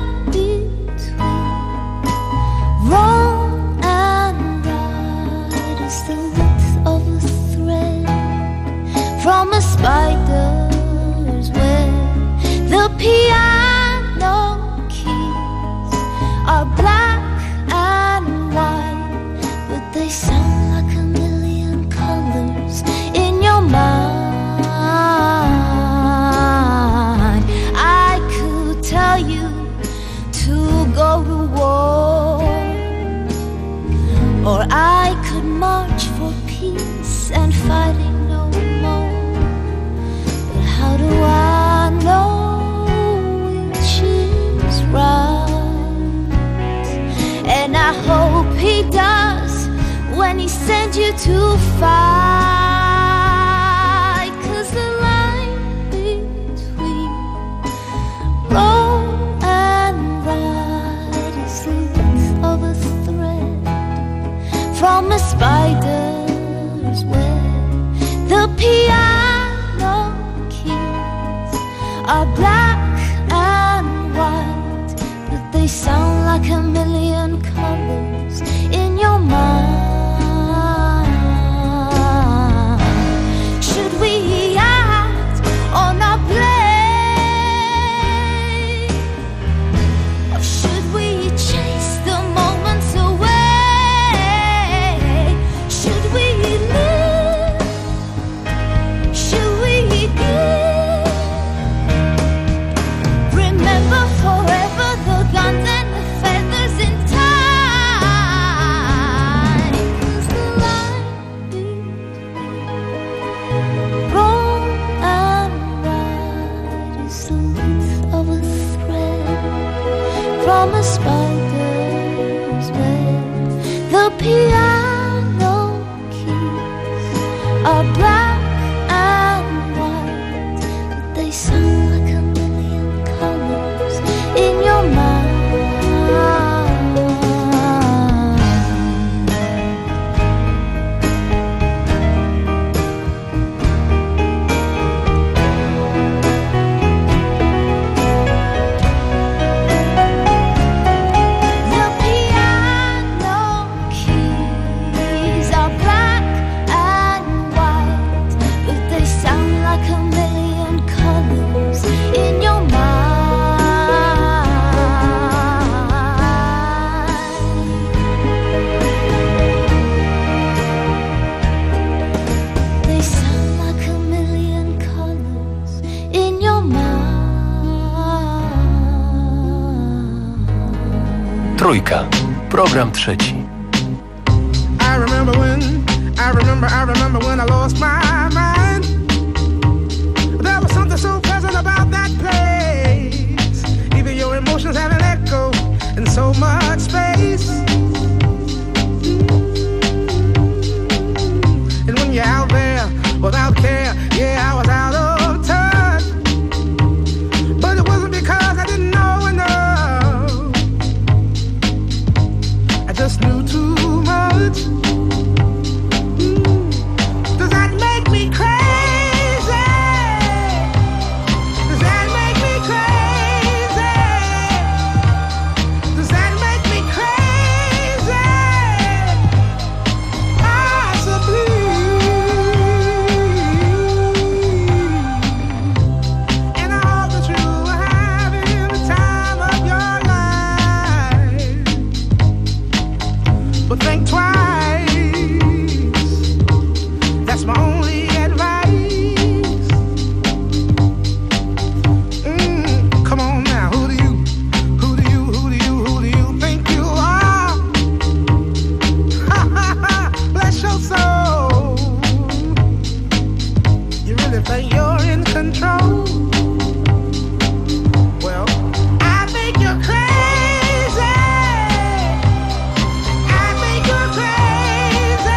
S14: wrong and right is the width of a thread from a spider's web. The piano keys are black and white, but they sound like a million colors in your mind. I could tell you to go to war, or I could march for peace and fighting no more. But how do I know which is right? And I hope he does when he sends you to fight, 'cause the line between wrong and right is the width of a thread from a spider's web. The piano keys are black and white, but they sound like a million colors in your mind. Should we act or not play, or should we chase the moments away? From a spider's web, the piano keys are black and white, but they sound like a million colors in your mind.
S16: Trójka. Program trzeci.
S8: I remember when, I remember, I remember when I lost my mind. There was something so pleasant about that place. Even your emotions have an echo in so much space. And when you're out there, well, That's my only advice. Mm, come on now, who do you, who do you, who do you, who do you think you are? Ha ha ha, bless your soul. You really think you're in control? Well, I think you're crazy. I think you're crazy.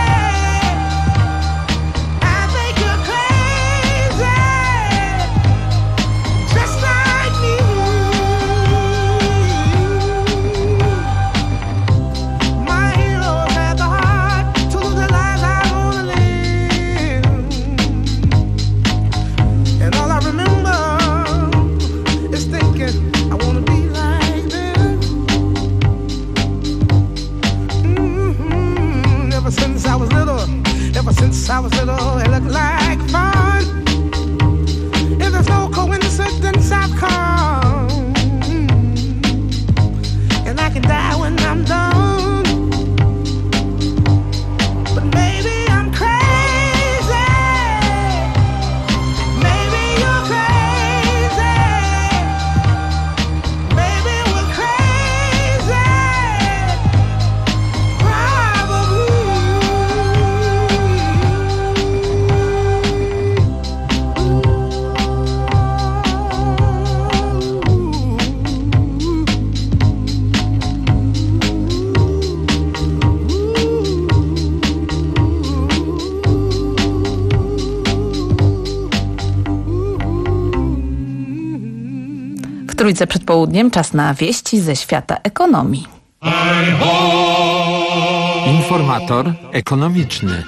S8: I think you're crazy. Just like me. My heroes had the heart to live the lives I wanna live. And all I remember is thinking I wanna be like them. Mm-hmm. Ever since I was little, ever since I was little, it looked like fun. If there's no coincidence, I've come, and I can die when I'm done. But maybe I'm crazy. Maybe you're crazy. Maybe we're crazy.
S18: W Trójce przed południem czas na wieści ze świata ekonomii.
S10: Informator ekonomiczny.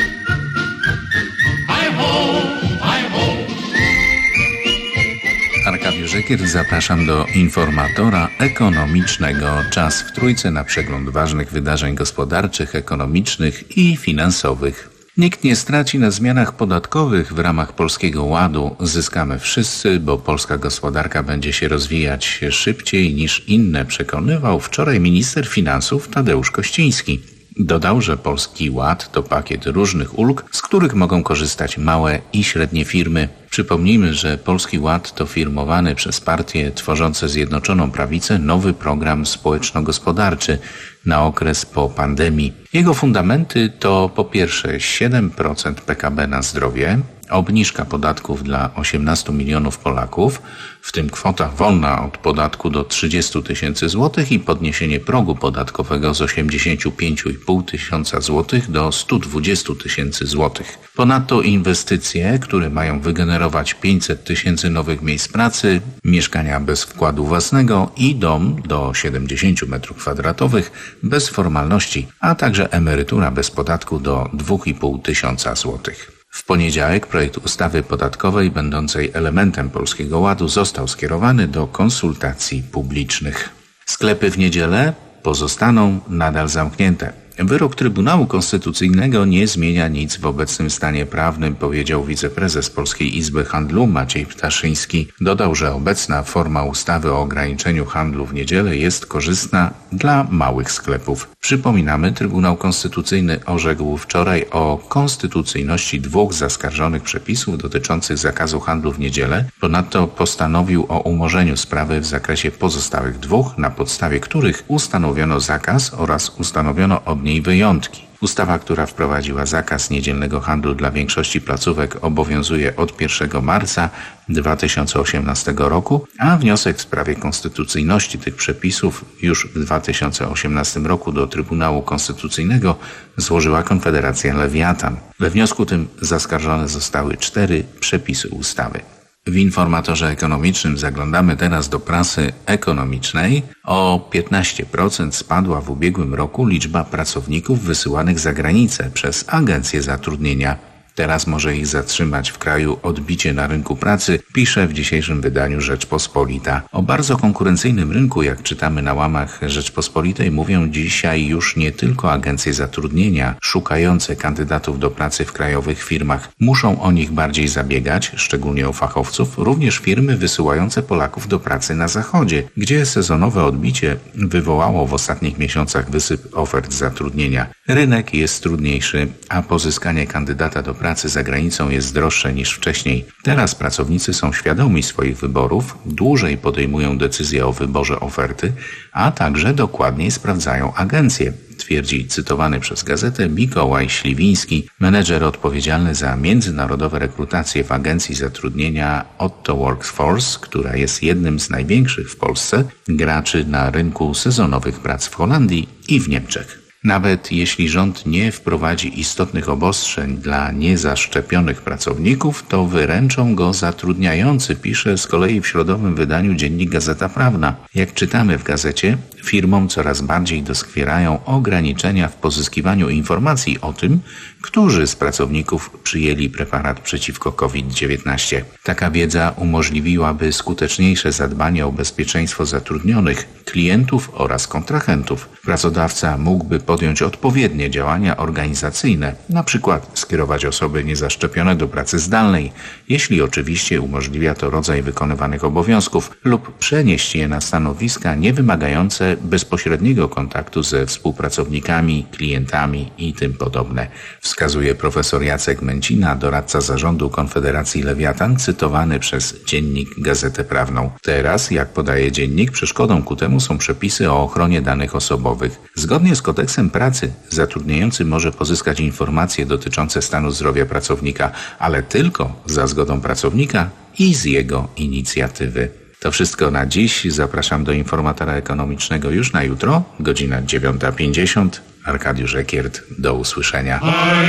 S11: Arkadiusz Żekier, zapraszam do informatora ekonomicznego. Czas w Trójce na przegląd ważnych wydarzeń gospodarczych, ekonomicznych i finansowych. Nikt nie straci na zmianach podatkowych w ramach Polskiego Ładu. Zyskamy wszyscy, bo polska gospodarka będzie się rozwijać szybciej niż inne, przekonywał wczoraj minister finansów Tadeusz Kościński. Dodał, że Polski Ład to pakiet różnych ulg, z których mogą korzystać małe i średnie firmy. Przypomnijmy, że Polski Ład to firmowany przez partie tworzące Zjednoczoną Prawicę nowy program społeczno-gospodarczy na okres po pandemii. Jego fundamenty to po pierwsze siedem procent P K B na zdrowie, obniżka podatków dla osiemnastu milionów Polaków, w tym kwota wolna od podatku do trzydziestu tysięcy złotych i podniesienie progu podatkowego z osiemdziesięciu pięciu i pół tysiąca złotych do stu dwudziestu tysięcy złotych. Ponadto inwestycje, które mają wygenerować pięćset tysięcy nowych miejsc pracy, mieszkania bez wkładu własnego i dom do siedemdziesięciu metrów kwadratowych bez formalności, a także emerytura bez podatku do dwóch i pół tysiąca złotych. W poniedziałek projekt ustawy podatkowej będącej elementem Polskiego Ładu został skierowany do konsultacji publicznych. Sklepy w niedzielę pozostaną nadal zamknięte. Wyrok Trybunału Konstytucyjnego nie zmienia nic w obecnym stanie prawnym, powiedział wiceprezes Polskiej Izby Handlu Maciej Ptaszyński. Dodał, że obecna forma ustawy o ograniczeniu handlu w niedzielę jest korzystna dla małych sklepów. Przypominamy, Trybunał Konstytucyjny orzekł wczoraj o konstytucyjności dwóch zaskarżonych przepisów dotyczących zakazu handlu w niedzielę. Ponadto postanowił o umorzeniu sprawy w zakresie pozostałych dwóch, na podstawie których ustanowiono zakaz oraz ustanowiono od niej wyjątki. Ustawa, która wprowadziła zakaz niedzielnego handlu dla większości placówek, obowiązuje od pierwszego marca dwa tysiące osiemnastego roku, a wniosek w sprawie konstytucyjności tych przepisów już w dwa tysiące osiemnastym roku do Trybunału Konstytucyjnego złożyła Konfederacja Lewiatan. We wniosku tym zaskarżone zostały cztery przepisy ustawy. W informatorze ekonomicznym zaglądamy teraz do prasy ekonomicznej. O piętnaście procent spadła w ubiegłym roku liczba pracowników wysyłanych za granicę przez agencje zatrudnienia. Teraz może ich zatrzymać w kraju odbicie na rynku pracy, pisze w dzisiejszym wydaniu Rzeczpospolita. O bardzo konkurencyjnym rynku, jak czytamy na łamach Rzeczpospolitej, mówią dzisiaj już nie tylko agencje zatrudnienia szukające kandydatów do pracy w krajowych firmach. Muszą o nich bardziej zabiegać, szczególnie o fachowców, również firmy wysyłające Polaków do pracy na zachodzie, gdzie sezonowe odbicie wywołało w ostatnich miesiącach wysyp ofert zatrudnienia. Rynek jest trudniejszy, a pozyskanie kandydata do pracy pracy za granicą jest droższe niż wcześniej. Teraz pracownicy są świadomi swoich wyborów, dłużej podejmują decyzję o wyborze oferty, a także dokładniej sprawdzają agencje, twierdzi cytowany przez gazetę Mikołaj Śliwiński, menedżer odpowiedzialny za międzynarodowe rekrutacje w agencji zatrudnienia Otto Workforce, która jest jednym z największych w Polsce graczy na rynku sezonowych prac w Holandii i w Niemczech. Nawet jeśli rząd nie wprowadzi istotnych obostrzeń dla niezaszczepionych pracowników, to wyręczą go zatrudniający, pisze z kolei w środowym wydaniu dziennik Gazeta Prawna. Jak czytamy w gazecie, firmom coraz bardziej doskwierają ograniczenia w pozyskiwaniu informacji o tym, którzy z pracowników przyjęli preparat przeciwko COVID dziewiętnaście. Taka wiedza umożliwiłaby skuteczniejsze zadbanie o bezpieczeństwo zatrudnionych, klientów oraz kontrahentów. Pracodawca mógłby podjąć odpowiednie działania organizacyjne, na przykład skierować osoby niezaszczepione do pracy zdalnej, jeśli oczywiście umożliwia to rodzaj wykonywanych obowiązków, lub przenieść je na stanowiska niewymagające bezpośredniego kontaktu ze współpracownikami, klientami i tym podobne. Wskazuje profesor Jacek Męcina, doradca zarządu Konfederacji Lewiatan, cytowany przez dziennik Gazetę Prawną. Teraz, jak podaje dziennik, przeszkodą ku temu są przepisy o ochronie danych osobowych. Zgodnie z kodeksem pracy zatrudniający może pozyskać informacje dotyczące stanu zdrowia pracownika, ale tylko za zgodą pracownika i z jego inicjatywy. To wszystko na dziś. Zapraszam do informatora ekonomicznego już na jutro, godzina dziewiąta pięćdziesiąt. Arkadiusz Ekiert, do usłyszenia.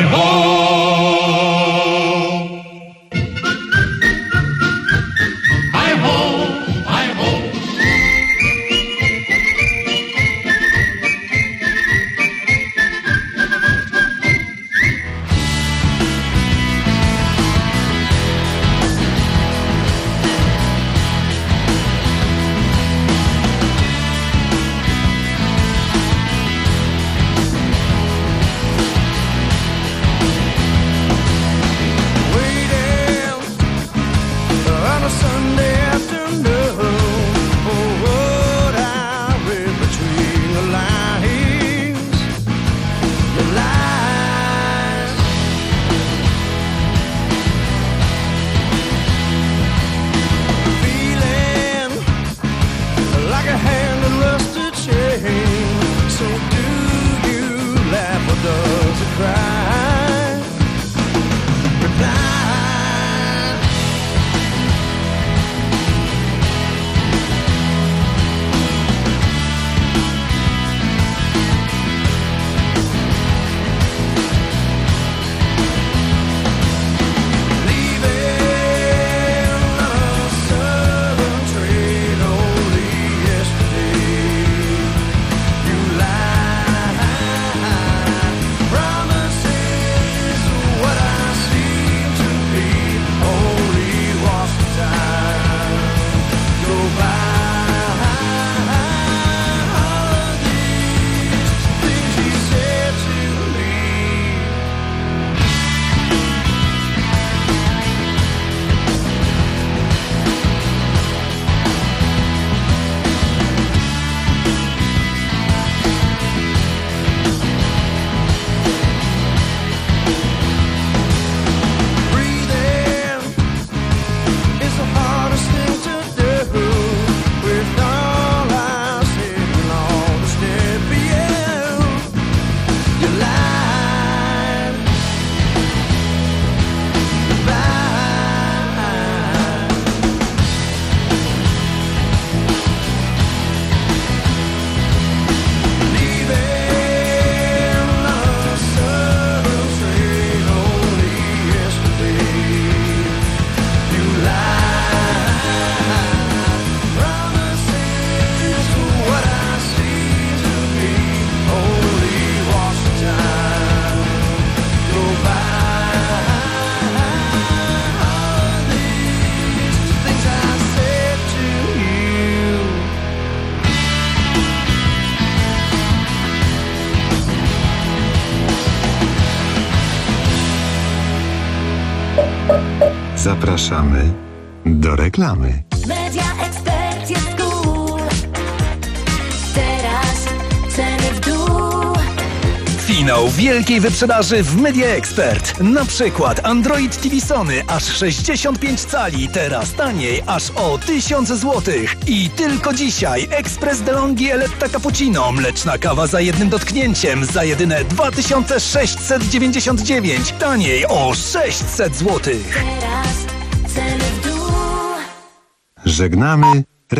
S3: Zapraszamy do reklamy.
S14: Media Expert jest cool. Teraz ceny w dół.
S1: Finał wielkiej wyprzedaży w Media Expert. Na przykład Android T V Sony aż sześćdziesiąt pięć cali, teraz taniej aż o tysiąc złotych. I tylko dzisiaj Express DeLonghi Eletta Cappuccino, mleczna kawa za jednym dotknięciem za jedyne dwa tysiące sześćset dziewięćdziesiąt dziewięć, taniej o sześćset złotych.
S3: Żegnamy